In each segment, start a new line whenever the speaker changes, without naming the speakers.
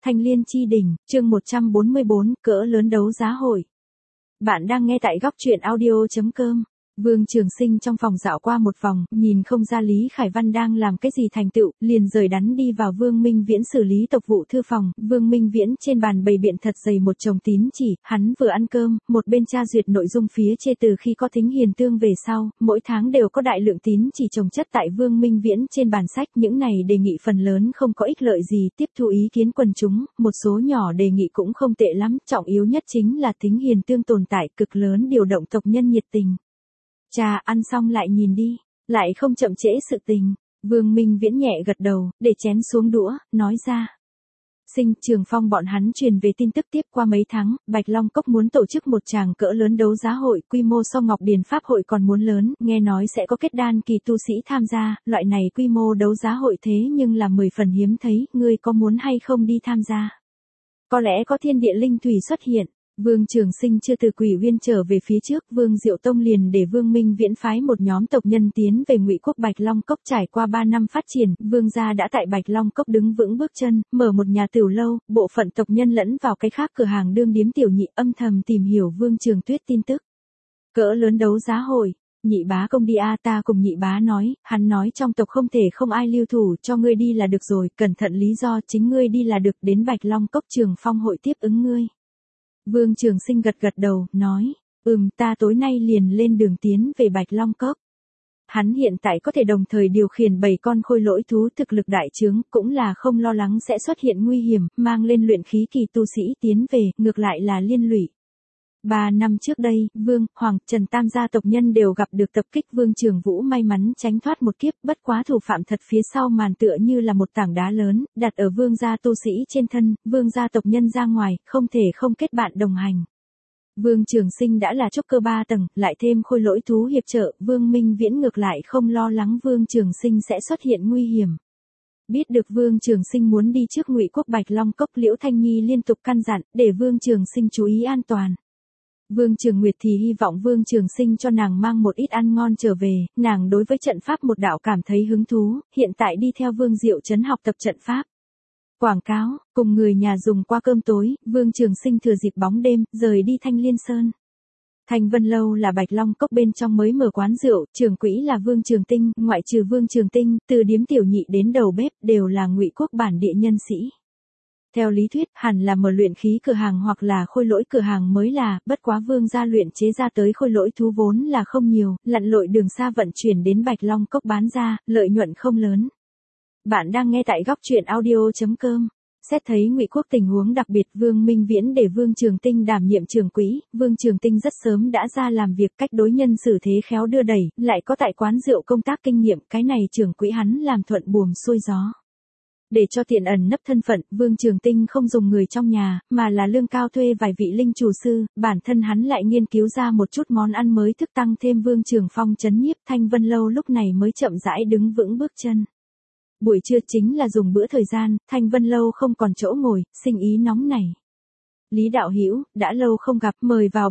Thanh Liên Chi Đỉnh, chương 144, cỡ lớn đấu giá hội. Bạn đang nghe tại góc truyện audio.com. Vương Trường Sinh trong phòng dạo qua một vòng, nhìn không ra Lý Khải Văn đang làm cái gì thành tựu, liền rời đắn đi vào Vương Minh Viễn xử lý tộc vụ thư phòng. Vương Minh Viễn trên bàn bày biện thật dày một chồng tín chỉ, hắn vừa ăn cơm, một bên tra duyệt nội dung phía trên từ khi có Thính Hiền Tương về sau, mỗi tháng đều có đại lượng tín chỉ chồng chất tại Vương Minh Viễn trên bàn sách. Những này đề nghị phần lớn không có ích lợi gì, tiếp thu ý kiến quần chúng, một số nhỏ đề nghị cũng không tệ lắm, trọng yếu nhất chính là Thính Hiền Tương tồn tại cực lớn điều động tộc nhân nhiệt tình. Cha, ăn xong lại nhìn đi, lại không chậm trễ sự tình. Vương Minh Viễn nhẹ gật đầu, để chén xuống đũa, nói ra. Sinh, Trường Phong bọn hắn truyền về tin tức tiếp qua mấy tháng, Bạch Long Cốc muốn tổ chức một tràng cỡ lớn đấu giá hội, quy mô so Ngọc Điền Pháp hội còn muốn lớn, nghe nói sẽ có kết đan kỳ tu sĩ tham gia, loại này quy mô đấu giá hội thế nhưng là 10 phần hiếm thấy, ngươi có muốn hay không đi tham gia? Có lẽ có thiên địa linh thủy xuất hiện. Vương Trường Sinh chưa từ Quỷ Uyên trở về phía trước, Vương Diệu Tông liền để Vương Minh Viễn phái một nhóm tộc nhân tiến về Ngụy Quốc Bạch Long Cốc. Trải qua 3 năm phát triển, Vương gia đã tại Bạch Long Cốc đứng vững bước chân, mở một nhà tửu lâu, bộ phận tộc nhân lẫn vào cái khác cửa hàng đương điếm tiểu nhị, âm thầm tìm hiểu Vương Trường Tuyết tin tức. Cỡ lớn đấu giá hội. Nhị bá công đi a, ta cùng nhị bá nói, hắn nói trong tộc không thể không ai lưu thủ, cho ngươi đi là được rồi, cẩn thận lý do chính ngươi đi là được, đến Bạch Long Cốc Trường Phong hội tiếp ứng ngươi. Vương Trường Sinh gật gật đầu, nói, ta tối nay liền lên đường tiến về Bạch Long Cốc. Hắn hiện tại có thể đồng thời điều khiển 7 con khôi lỗi thú, thực lực đại trướng, cũng là không lo lắng sẽ xuất hiện nguy hiểm, mang lên luyện khí kỳ tu sĩ tiến về, ngược lại là liên lụy. 3 năm trước đây, Vương, Hoàng, Trần tam gia tộc nhân đều gặp được tập kích, Vương Trường Vũ may mắn tránh thoát một kiếp, bất quá thủ phạm thật phía sau màn tựa như là một tảng đá lớn, đặt ở Vương gia tu sĩ trên thân, Vương gia tộc nhân ra ngoài, không thể không kết bạn đồng hành. Vương Trường Sinh đã là trúc cơ 3 tầng, lại thêm khôi lỗi thú hiệp trợ, Vương Minh Viễn ngược lại không lo lắng Vương Trường Sinh sẽ xuất hiện nguy hiểm. Biết được Vương Trường Sinh muốn đi trước Ngụy Quốc Bạch Long Cốc, Liễu Thanh Nhi liên tục căn dặn, để Vương Trường Sinh chú ý an toàn. Vương Trường Nguyệt thì hy vọng Vương Trường Sinh cho nàng mang một ít ăn ngon trở về, nàng đối với trận pháp một đạo cảm thấy hứng thú, hiện tại đi theo Vương Diệu Trấn học tập trận pháp. Quảng cáo, cùng người nhà dùng qua cơm tối, Vương Trường Sinh thừa dịp bóng đêm, rời đi Thanh Liên Sơn. Thanh Vân Lâu là Bạch Long Cốc bên trong mới mở quán rượu, trưởng quỹ là Vương Trường Tinh, ngoại trừ Vương Trường Tinh, từ điếm tiểu nhị đến đầu bếp đều là Ngụy Quốc bản địa nhân sĩ. Theo lý thuyết, hẳn là mở luyện khí cửa hàng hoặc là khôi lỗi cửa hàng mới là, bất quá Vương gia luyện chế ra tới khôi lỗi thú vốn là không nhiều, lặn lội đường xa vận chuyển đến Bạch Long Cốc bán ra, lợi nhuận không lớn. Bạn đang nghe tại góc truyện audio.com. Xét thấy Ngụy Quốc tình huống đặc biệt, Vương Minh Viễn để Vương Trường Tinh đảm nhiệm trưởng quỹ, Vương Trường Tinh rất sớm đã ra làm việc, cách đối nhân xử thế khéo đưa đẩy, lại có tại quán rượu công tác kinh nghiệm, cái này trưởng quỹ hắn làm thuận buồm xuôi gió. Để cho tiện ẩn nấp thân phận, Vương Trường Tinh không dùng người trong nhà, mà là lương cao thuê vài vị linh chủ sư, bản thân hắn lại nghiên cứu ra một chút món ăn mới thức tăng thêm Vương Trường Phong trấn nhiếp. Thanh Vân Lâu lúc này mới chậm rãi đứng vững bước chân. Buổi trưa chính là dùng bữa thời gian, Thanh Vân Lâu không còn chỗ ngồi, sinh ý nóng nảy. Lý đạo hữu, đã lâu không gặp, mời vào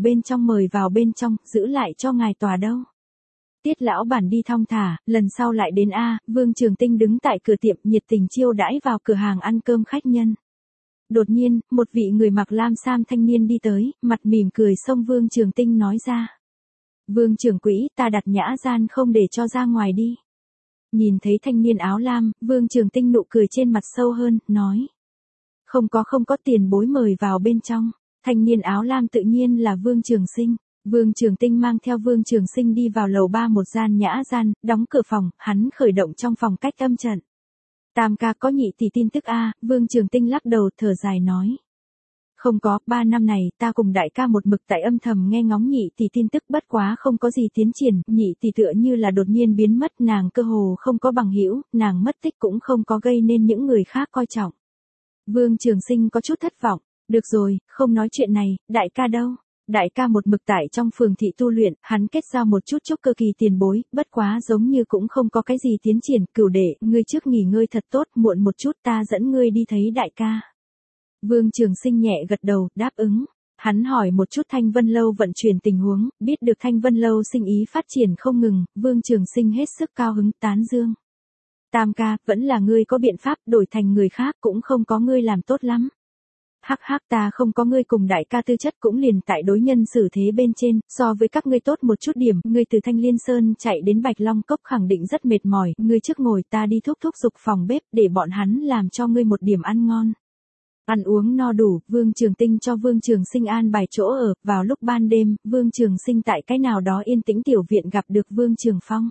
bên trong, giữ lại cho ngài tòa đâu. Tiết lão bản đi thong thả, lần sau lại đến a. Vương Trường Tinh đứng tại cửa tiệm nhiệt tình chiêu đãi vào cửa hàng ăn cơm khách nhân. Đột nhiên, một vị người mặc lam sam thanh niên đi tới, mặt mỉm cười xông Vương Trường Tinh nói ra. Vương trưởng quỹ, ta đặt nhã gian không để cho ra ngoài đi. Nhìn thấy thanh niên áo lam, Vương Trường Tinh nụ cười trên mặt sâu hơn, nói. Không có tiền bối mời vào bên trong. Thanh niên áo lam tự nhiên là Vương Trường Sinh. Vương Trường Tinh mang theo Vương Trường Sinh đi vào lầu 3 một gian nhã gian, đóng cửa phòng, hắn khởi động trong phòng cách âm trận. Tam ca có nhị tỷ tin tức a? Vương Trường Tinh lắc đầu thở dài nói. Không có, 3 năm này ta cùng đại ca một mực tại âm thầm nghe ngóng nhị tỷ tin tức, bất quá không có gì tiến triển, nhị tỷ tựa như là đột nhiên biến mất, nàng cơ hồ không có bằng hữu, nàng mất tích cũng không có gây nên những người khác coi trọng. Vương Trường Sinh có chút thất vọng, được rồi, không nói chuyện này, đại ca đâu? Đại ca một mực tại trong phường thị tu luyện, hắn kết giao một chút trúc cơ kỳ tiền bối, bất quá giống như cũng không có cái gì tiến triển. Cửu đệ, ngươi trước nghỉ ngơi thật tốt, muộn một chút ta dẫn ngươi đi thấy đại ca. Vương Trường Sinh nhẹ gật đầu, đáp ứng. Hắn hỏi một chút Thanh Vân Lâu vận chuyển tình huống, biết được Thanh Vân Lâu sinh ý phát triển không ngừng, Vương Trường Sinh hết sức cao hứng tán dương. Tam ca, vẫn là ngươi có biện pháp, đổi thành người khác cũng không có ngươi làm tốt lắm. Hắc hắc, ta không có ngươi cùng đại ca tư chất cũng liền tại đối nhân xử thế bên trên, so với các ngươi tốt một chút điểm, ngươi từ Thanh Liên Sơn chạy đến Bạch Long Cốc khẳng định rất mệt mỏi, ngươi trước ngồi, ta đi thúc thúc giục phòng bếp để bọn hắn làm cho ngươi một điểm ăn ngon. Ăn uống no đủ, Vương Trường Tinh cho Vương Trường Sinh an bài chỗ ở, vào lúc ban đêm, Vương Trường Sinh tại cái nào đó yên tĩnh tiểu viện gặp được Vương Trường Phong.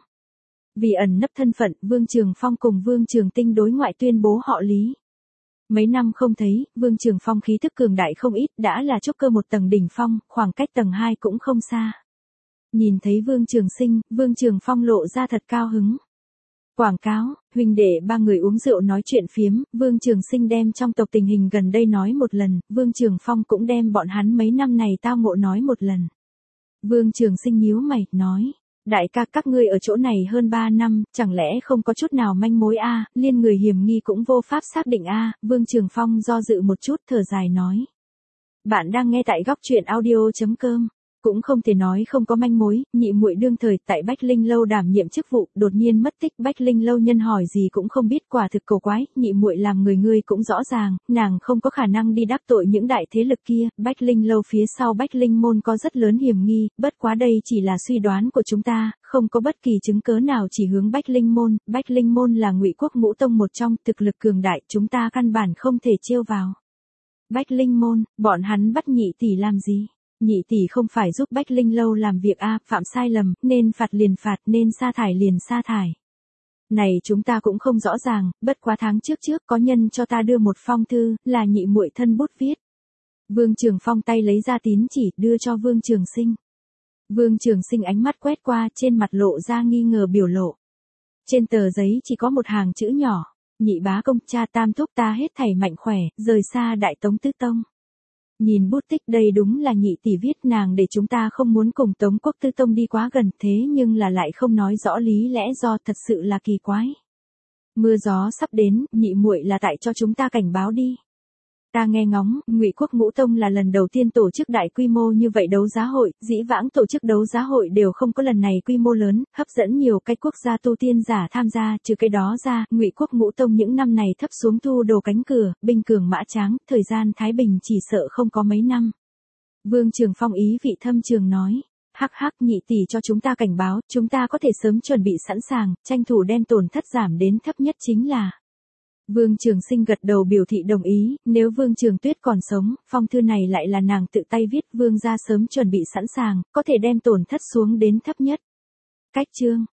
Vì ẩn nấp thân phận, Vương Trường Phong cùng Vương Trường Tinh đối ngoại tuyên bố họ Lý. Mấy năm không thấy, Vương Trường Phong khí thức cường đại không ít, đã là trúc cơ một tầng đỉnh phong, khoảng cách tầng 2 cũng không xa. Nhìn thấy Vương Trường Sinh, Vương Trường Phong lộ ra thật cao hứng. Quảng cáo, huynh đệ ba người uống rượu nói chuyện phiếm, Vương Trường Sinh đem trong tộc tình hình gần đây nói một lần, Vương Trường Phong cũng đem bọn hắn mấy năm này tao ngộ nói một lần. Vương Trường Sinh nhíu mày, nói, đại ca các ngươi ở chỗ này hơn 3 năm, chẳng lẽ không có chút nào manh mối a? Liên người hiểm nghi cũng vô pháp xác định a? Vương Trường Phong do dự một chút thở dài nói. Bạn đang nghe tại góc truyện audio.com. Cũng không thể nói không có manh mối, nhị muội đương thời tại Bách Linh lâu đảm nhiệm chức vụ, đột nhiên mất tích, Bách Linh lâu nhân hỏi gì cũng không biết, quả thực cổ quái, nhị muội làm người ngươi cũng rõ ràng, nàng không có khả năng đi đắc tội những đại thế lực kia, Bách Linh lâu phía sau Bách Linh môn có rất lớn hiểm nghi, bất quá đây chỉ là suy đoán của chúng ta, không có bất kỳ chứng cớ nào chỉ hướng Bách Linh môn là Ngụy Quốc ngũ tông một trong, thực lực cường đại, chúng ta căn bản không thể trêu vào. Bách Linh môn, bọn hắn bắt nhị tỷ làm gì? Nhị tỷ không phải giúp Bách Linh lâu làm việc a, phạm sai lầm, nên phạt liền phạt, nên sa thải liền sa thải. Này chúng ta cũng không rõ ràng, bất quá tháng trước có nhân cho ta đưa một phong thư, là nhị muội thân bút viết. Vương Trường Phong tay lấy ra tín chỉ, đưa cho Vương Trường Sinh. Vương Trường Sinh ánh mắt quét qua, trên mặt lộ ra nghi ngờ biểu lộ. Trên tờ giấy chỉ có một hàng chữ nhỏ, nhị bá công, cha tam thúc ta hết thảy mạnh khỏe, rời xa Đại Tống Tứ Tông. Nhìn bút tích đây đúng là nhị tỷ viết, nàng để chúng ta không muốn cùng Tống Quốc Tư Tông đi quá gần, thế nhưng là lại không nói rõ lý lẽ do, thật sự là kỳ quái. Mưa gió sắp đến, nhị muội là tại cho chúng ta cảnh báo đi. Ta nghe ngóng, Ngụy Quốc ngũ tông là lần đầu tiên tổ chức đại quy mô như vậy đấu giá hội, dĩ vãng tổ chức đấu giá hội đều không có lần này quy mô lớn, hấp dẫn nhiều cái quốc gia tu tiên giả tham gia, trừ cái đó ra, Ngụy Quốc ngũ tông những năm này thấp xuống thu đồ cánh cửa, binh cường mã tráng, thời gian thái bình chỉ sợ không có mấy năm. Vương Trường Phong ý vị thâm trường nói, hắc hắc, nhị tỷ cho chúng ta cảnh báo, chúng ta có thể sớm chuẩn bị sẵn sàng, tranh thủ đem tổn thất giảm đến thấp nhất chính là. Vương Trường Sinh gật đầu biểu thị đồng ý, nếu Vương Trường Tuyết còn sống, phong thư này lại là nàng tự tay viết, Vương gia sớm chuẩn bị sẵn sàng, có thể đem tổn thất xuống đến thấp nhất. Cách chương